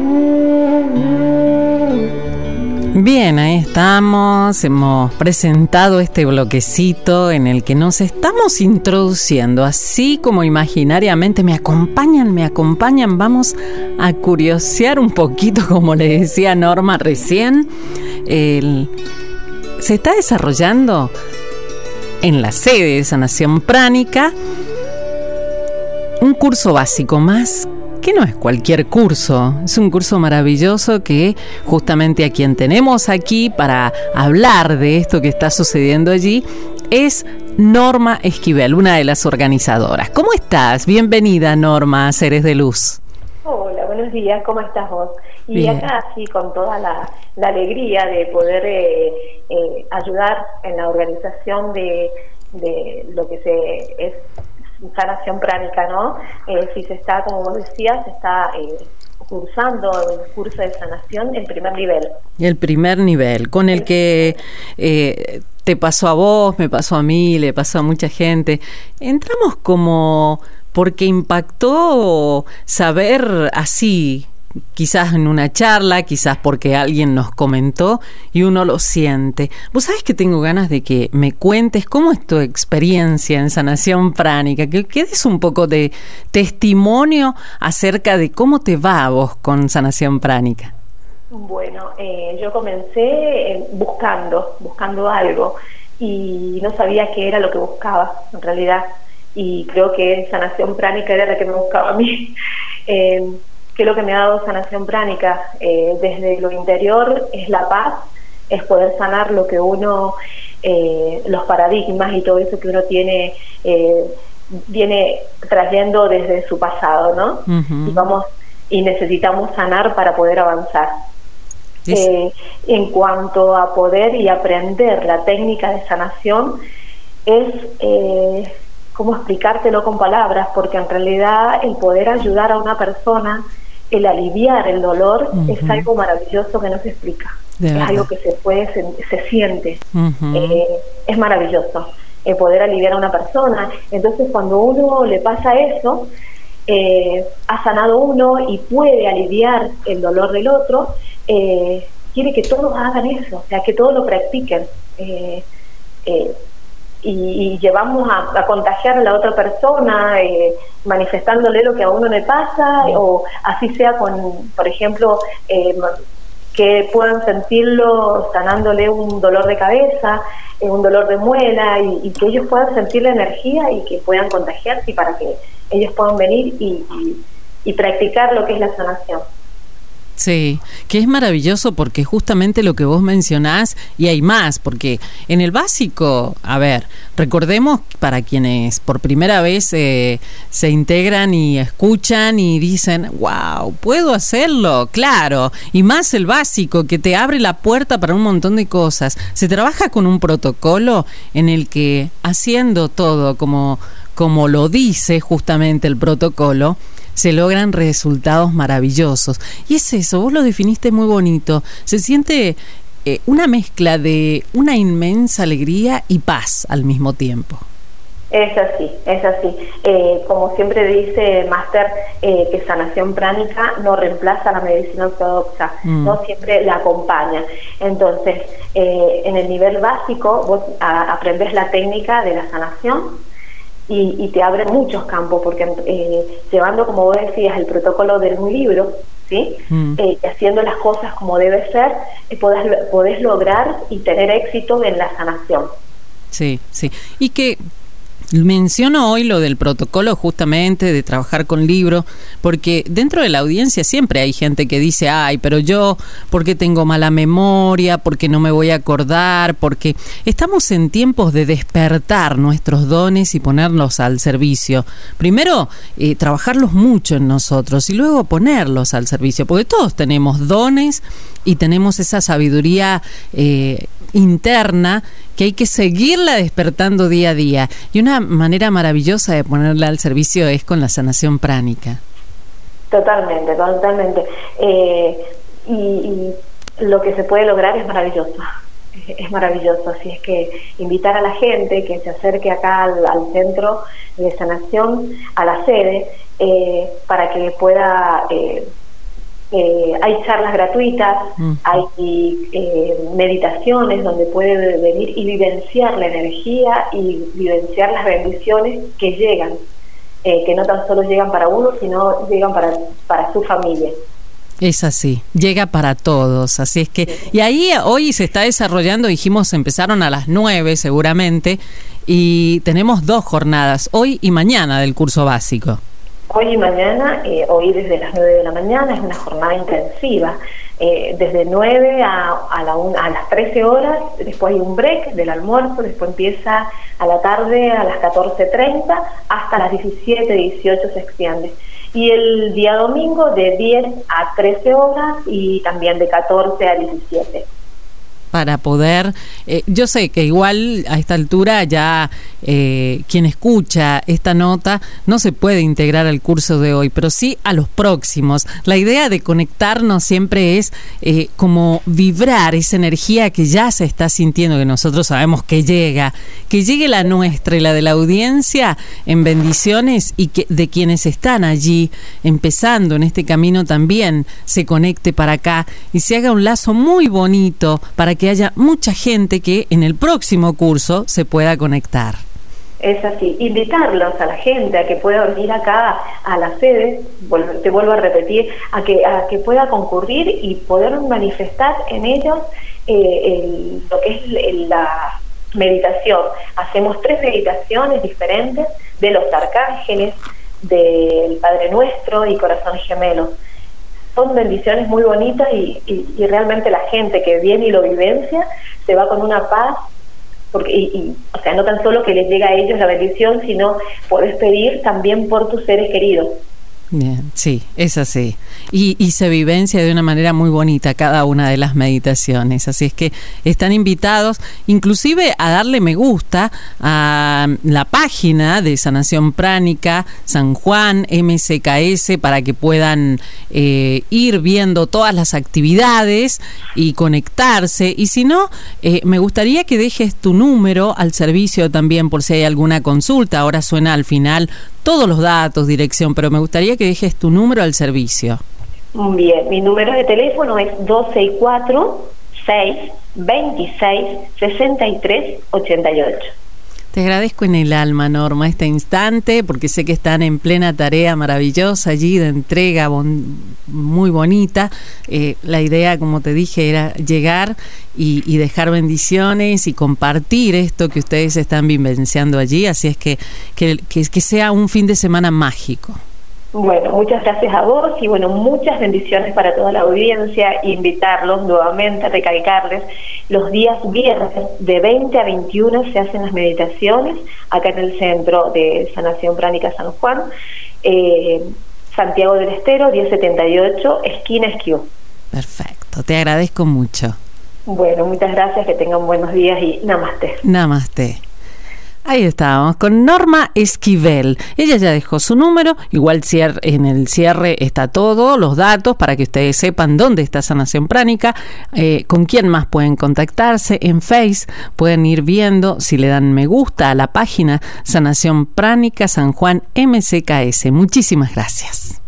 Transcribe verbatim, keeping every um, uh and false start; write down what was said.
Bien, ahí estamos, hemos presentado este bloquecito en el que nos estamos introduciendo, así como imaginariamente. Me acompañan, me acompañan, vamos a curiosear un poquito, como le decía Norma recién. El, se está desarrollando en la sede de Sanación Pránica un curso básico más, que no es cualquier curso, es un curso maravilloso que justamente a quien tenemos aquí para hablar de esto que está sucediendo allí es Norma Esquivel, una de las organizadoras. ¿Cómo estás? Bienvenida, Norma, a Seres de Luz. Hola, buenos días, ¿cómo estás vos? Y Bien. Acá sí, con toda la, la alegría de poder eh, eh, ayudar en la organización de, de lo que se es Sanación Pránica, ¿no? Eh, si se está, como vos decías, se está eh, cursando el curso de sanación en primer nivel. El primer nivel, con el que eh, te pasó a vos, me pasó a mí, le pasó a mucha gente. Entramos como porque impactó saber así, quizás en una charla, quizás porque alguien nos comentó y uno lo siente. Vos sabés que tengo ganas de que me cuentes cómo es tu experiencia en Sanación Pránica, que, que des un poco de testimonio acerca de cómo te va a vos con Sanación Pránica. Bueno, eh, yo comencé eh, buscando, buscando algo y no sabía qué era lo que buscaba en realidad, y creo que Sanación Pránica era la que me buscaba a mí. eh, ¿Qué es lo que me ha dado Sanación Pránica? Eh, desde lo interior es la paz, es poder sanar lo que uno, eh, los paradigmas y todo eso que uno tiene, eh, viene trayendo desde su pasado, ¿no? Uh-huh. Y vamos, y necesitamos sanar para poder avanzar. Yes. Eh, en cuanto a poder y aprender la técnica de sanación, es... Eh, ¿cómo explicártelo con palabras? Porque en realidad el poder ayudar a una persona, el aliviar el dolor, uh-huh, es algo maravilloso que no se explica. Es algo que se puede, se, se siente. Uh-huh. Eh, es maravilloso el poder aliviar a una persona. Entonces, cuando uno le pasa eso, eh, ha sanado uno y puede aliviar el dolor del otro, eh, quiere que todos hagan eso, o sea, que todos lo practiquen. Eh, eh, Y, y llevamos a, a contagiar a la otra persona, eh, manifestándole lo que a uno le pasa, o así sea con, por ejemplo, eh, que puedan sentirlo sanándole un dolor de cabeza, eh, un dolor de muela, y, y que ellos puedan sentir la energía y que puedan contagiarse, y para que ellos puedan venir y, y, y practicar lo que es la sanación. Sí, que es maravilloso porque justamente lo que vos mencionás, y hay más, porque en el básico, a ver, recordemos para quienes por primera vez eh, se integran y escuchan y dicen, wow, ¿puedo hacerlo? Claro, y más el básico que te abre la puerta para un montón de cosas. Se trabaja con un protocolo en el que, haciendo todo como, como lo dice justamente el protocolo, se logran resultados maravillosos. Y es eso, vos lo definiste muy bonito. Se siente eh, una mezcla de una inmensa alegría y paz al mismo tiempo. Es así, es así. Eh, como siempre dice el máster, eh, que Sanación Pránica no reemplaza la medicina ortodoxa, mm. no siempre la acompaña. Entonces, eh, en el nivel básico, vos a, aprendés la técnica de la sanación, Y, y te abre muchos campos, porque eh, llevando, como vos decías, el protocolo de un libro, ¿sí? Mm. Eh, haciendo las cosas como debe ser, eh, podés, podés lograr y tener éxito en la sanación. Sí, sí. Y que menciono hoy lo del protocolo justamente de trabajar con libro, porque dentro de la audiencia siempre hay gente que dice, ay, pero yo, ¿por qué tengo mala memoria? ¿Por qué no me voy a acordar? Porque estamos en tiempos de despertar nuestros dones y ponerlos al servicio. Primero, eh, trabajarlos mucho en nosotros y luego ponerlos al servicio, porque todos tenemos dones y tenemos esa sabiduría eh, interna que hay que seguirla despertando día a día. Y una manera maravillosa de ponerla al servicio es con la sanación pránica. Totalmente, totalmente. Eh, y, y lo que se puede lograr es maravilloso. Es, es maravilloso. Así es que invitar a la gente que se acerque acá al, al centro de sanación, a la sede, eh, para que pueda... Eh, Eh, hay charlas gratuitas, uh-huh. hay eh, meditaciones donde puede venir y vivenciar la energía y vivenciar las bendiciones que llegan, eh, que no tan solo llegan para uno, sino llegan para, para su familia. Es así, llega para todos, así es que, y ahí hoy se está desarrollando, dijimos, empezaron a las nueve seguramente, y tenemos dos jornadas, hoy y mañana del curso básico. Hoy y mañana, eh, hoy desde las nueve de la mañana, es una jornada intensiva, eh, desde nueve a, a, la un, a las trece horas, después hay un break del almuerzo, después empieza a la tarde a las catorce treinta, hasta las diecisiete, dieciocho se extiende. Y el día domingo de diez a trece horas y también de catorce a diecisiete. Para poder, eh, yo sé que igual a esta altura ya eh, quien escucha esta nota no se puede integrar al curso de hoy, pero sí a los próximos. La idea de conectarnos siempre es eh, como vibrar esa energía que ya se está sintiendo, que nosotros sabemos que llega, que llegue la nuestra y la de la audiencia en bendiciones, y que de quienes están allí empezando en este camino también se conecte para acá y se haga un lazo muy bonito para que que haya mucha gente que en el próximo curso se pueda conectar. Es así, invitarlos a la gente a que pueda venir acá a la sede, te vuelvo a repetir, a que, a que pueda concurrir y poder manifestar en ellos eh, el, lo que es el, la meditación. Hacemos tres meditaciones diferentes de los arcángeles, del Padre Nuestro y Corazón Gemelo. Son bendiciones muy bonitas y, y, y realmente la gente que viene y lo vivencia se va con una paz, porque y, y, o sea, no tan solo que les llega a ellos la bendición, sino podés pedir también por tus seres queridos. Bien, sí, es así. Y, y se vivencia de una manera muy bonita cada una de las meditaciones. Así es que están invitados inclusive a darle me gusta a la página de Sanación Pránica San Juan M C K S para que puedan eh, ir viendo todas las actividades y conectarse. Y si no, eh, me gustaría que dejes tu número al servicio también por si hay alguna consulta. Ahora suena al final todos los datos, dirección, pero me gustaría que dejes tu número al servicio. Bien, mi número de teléfono es dos seis cuatro, seis dos seis, seis tres ocho ocho. Te agradezco en el alma, Norma, este instante, porque sé que están en plena tarea maravillosa allí de entrega bon, muy bonita. Eh, la idea, como te dije, era llegar y, y dejar bendiciones y compartir esto que ustedes están vivenciando allí. Así es que, que, que, que sea un fin de semana mágico. Bueno, muchas gracias a vos y bueno, muchas bendiciones para toda la audiencia. Invitarlos nuevamente a recalcarles, los días viernes de veinte a veintiuno se hacen las meditaciones acá en el Centro de Sanación Pránica San Juan, eh, Santiago del Estero, diez setenta y ocho, esquina Esquiú. Perfecto, te agradezco mucho. Bueno, muchas gracias, que tengan buenos días y namaste. Namaste. Ahí estábamos con Norma Esquivel. Ella ya dejó su número, igual en el cierre está todo, los datos para que ustedes sepan dónde está Sanación Pránica, eh, con quién más pueden contactarse. En Face pueden ir viendo si le dan me gusta a la página Sanación Pránica San Juan M C K S. Muchísimas gracias.